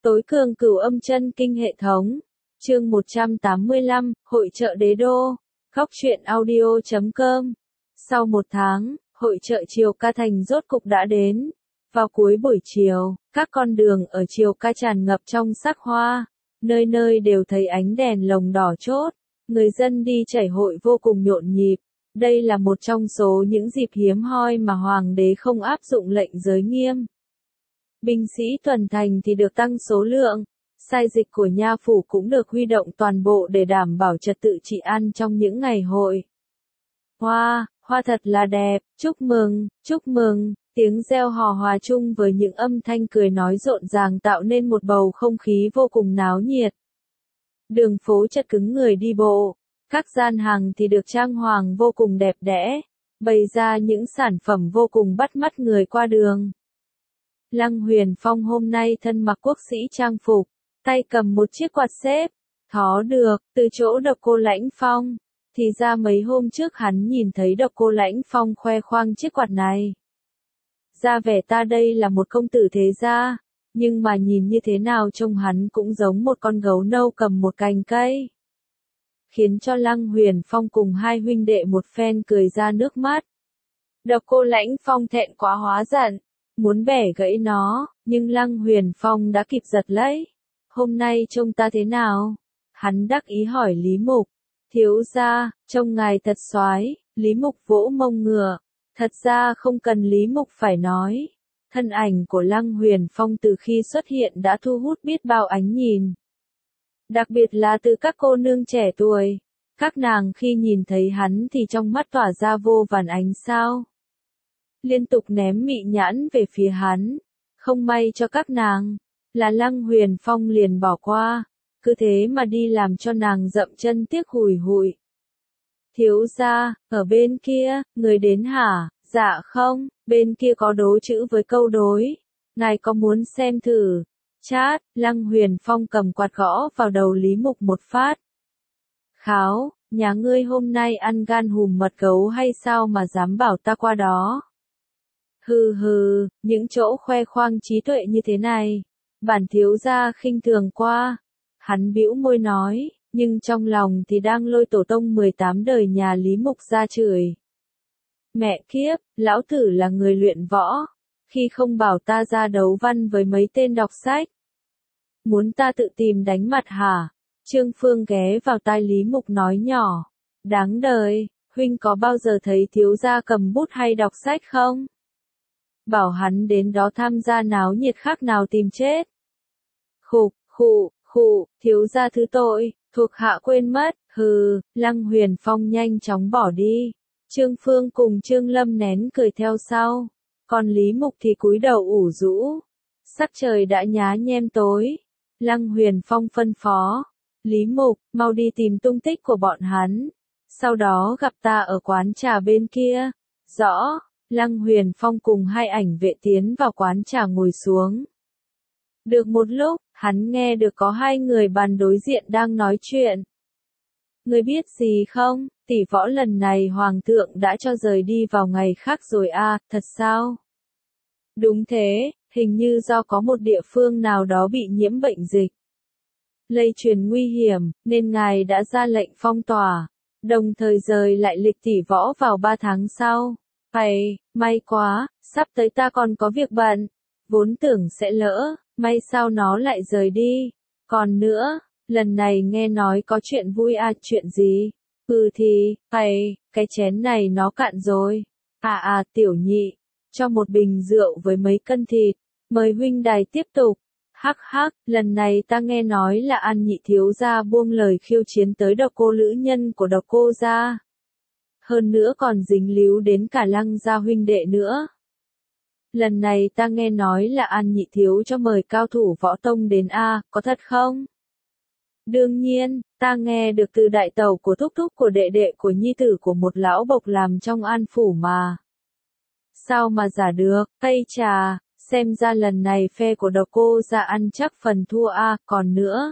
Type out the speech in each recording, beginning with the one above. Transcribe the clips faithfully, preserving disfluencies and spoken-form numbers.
Tối cường cửu âm chân kinh hệ thống. Chương một trăm tám mươi lăm, Hội chợ Đế Đô. Góc truyện audio chấm com. Sau một tháng, hội chợ Triều Ca Thành rốt cục đã đến. Vào cuối buổi chiều, các con đường ở Triều Ca tràn ngập trong sắc hoa. Nơi nơi đều thấy ánh đèn lồng đỏ chốt. Người dân đi chảy hội vô cùng nhộn nhịp. Đây là một trong số những dịp hiếm hoi mà Hoàng đế không áp dụng lệnh giới nghiêm. Binh sĩ tuần thành thì được tăng số lượng, sai dịch của nha phủ cũng được huy động toàn bộ để đảm bảo trật tự trị an trong những ngày hội. Hoa, hoa thật là đẹp, chúc mừng, chúc mừng, tiếng reo hò hòa chung với những âm thanh cười nói rộn ràng tạo nên một bầu không khí vô cùng náo nhiệt. Đường phố chật cứng người đi bộ, các gian hàng thì được trang hoàng vô cùng đẹp đẽ, bày ra những sản phẩm vô cùng bắt mắt người qua đường. Lăng Huyền Phong hôm nay thân mặc quốc sĩ trang phục, tay cầm một chiếc quạt xếp, thó được, từ chỗ Độc Cô Lãnh Phong. Thì ra mấy hôm trước hắn nhìn thấy Độc Cô Lãnh Phong khoe khoang chiếc quạt này. Ra vẻ ta đây là một công tử thế gia, nhưng mà nhìn như thế nào trông hắn cũng giống một con gấu nâu cầm một cành cây. Khiến cho Lăng Huyền Phong cùng hai huynh đệ một phen cười ra nước mắt. Độc Cô Lãnh Phong thẹn quá hóa giận, muốn bẻ gãy nó, nhưng Lăng Huyền Phong đã kịp giật lấy. Hôm nay trông ta thế nào? Hắn đắc ý hỏi Lý Mục. Thiếu gia, trông ngài thật soái. Lý Mục vỗ mông ngựa. Thật ra không cần Lý Mục phải nói. Thân ảnh của Lăng Huyền Phong từ khi xuất hiện đã thu hút biết bao ánh nhìn. Đặc biệt là từ các cô nương trẻ tuổi. Các nàng khi nhìn thấy hắn thì trong mắt tỏa ra vô vàn ánh sao. Liên tục ném mị nhãn về phía hắn. Không may cho các nàng, là Lăng Huyền Phong liền bỏ qua, cứ thế mà đi làm cho nàng dậm chân tiếc hùi hụi. Thiếu gia, ở bên kia, người đến hả? Dạ không, bên kia có đố chữ với câu đối. Ngài có muốn xem thử? Chát, Lăng Huyền Phong cầm quạt gõ vào đầu Lý Mục một phát. Kháo, nhà ngươi hôm nay ăn gan hùm mật gấu hay sao mà dám bảo ta qua đó? Hừ hừ, những chỗ khoe khoang trí tuệ như thế này, bản thiếu gia khinh thường qua. Hắn bĩu môi nói, nhưng trong lòng thì đang lôi tổ tông mười tám đời nhà Lý Mục ra chửi. Mẹ kiếp, lão tử là người luyện võ, khi không bảo ta ra đấu văn với mấy tên đọc sách. Muốn ta tự tìm đánh mặt hả? Trương Phương ghé vào tai Lý Mục nói nhỏ, đáng đời, huynh có bao giờ thấy thiếu gia cầm bút hay đọc sách không? Bảo hắn đến đó tham gia náo nhiệt khác nào tìm chết. Khục, khụ, khụ, thiếu gia thứ tội, thuộc hạ quên mất, hừ, Lăng Huyền Phong nhanh chóng bỏ đi. Trương Phương cùng Trương Lâm nén cười theo sau, còn Lý Mục thì cúi đầu ủ rũ. Sắc trời đã nhá nhem tối, Lăng Huyền Phong phân phó, Lý Mục, mau đi tìm tung tích của bọn hắn, sau đó gặp ta ở quán trà bên kia. Rõ. Lăng Huyền Phong cùng hai ảnh vệ tiến vào quán trà ngồi xuống. Được một lúc, hắn nghe được có hai người bàn đối diện đang nói chuyện. Người biết gì không, tỷ võ lần này Hoàng thượng đã cho rời đi vào ngày khác rồi à, thật sao? Đúng thế, hình như do có một địa phương nào đó bị nhiễm bệnh dịch. Lây truyền nguy hiểm, nên ngài đã ra lệnh phong tỏa, đồng thời rời lại lịch tỷ võ vào ba tháng sau. Hay, may quá, sắp tới ta còn có việc bận, vốn tưởng sẽ lỡ, may sao nó lại rời đi. Còn nữa, lần này nghe nói có chuyện vui à, chuyện gì? Ừ thì, hay, cái chén này nó cạn rồi. À à, tiểu nhị, cho một bình rượu với mấy cân thịt, mời huynh đài tiếp tục. Hắc hắc, lần này ta nghe nói là An Nhị thiếu gia buông lời khiêu chiến tới Độc Cô lữ nhân của Độc Cô gia. Hơn nữa còn dính líu đến cả Lăng gia huynh đệ nữa. Lần này ta nghe nói là An Nhị thiếu cho mời cao thủ võ tông đến a, có thật không? Đương nhiên, ta nghe được từ đại tẩu của thúc thúc của đệ đệ của nhi tử của một lão bộc làm trong An phủ mà. Sao mà giả được, cây trà, xem ra lần này phe của Độc Cô gia ăn chắc phần thua a, còn nữa.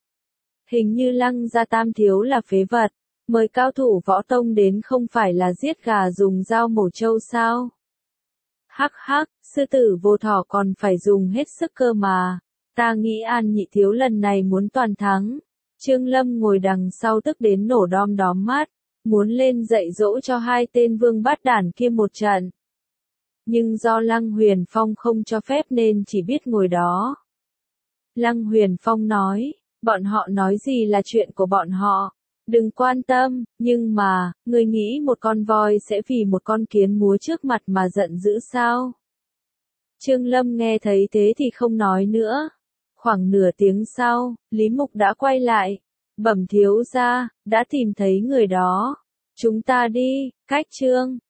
Hình như Lăng gia tam thiếu là phế vật. Mời cao thủ võ tông đến không phải là giết gà dùng dao mổ trâu sao? Hắc hắc, sư tử vô thỏ còn phải dùng hết sức cơ mà. Ta nghĩ An Nhị Thiếu lần này muốn toàn thắng. Trương Lâm ngồi đằng sau tức đến nổ đom đóm mắt, muốn lên dạy dỗ cho hai tên vương bát đản kia một trận. Nhưng do Lăng Huyền Phong không cho phép nên chỉ biết ngồi đó. Lăng Huyền Phong nói, bọn họ nói gì là chuyện của bọn họ, đừng quan tâm, nhưng mà, ngươi nghĩ một con voi sẽ vì một con kiến múa trước mặt mà giận dữ sao? Trương Lâm nghe thấy thế thì không nói nữa. Khoảng nửa tiếng sau, Lý Mục đã quay lại. Bẩm thiếu gia, đã tìm thấy người đó. Chúng ta đi, cách Trương.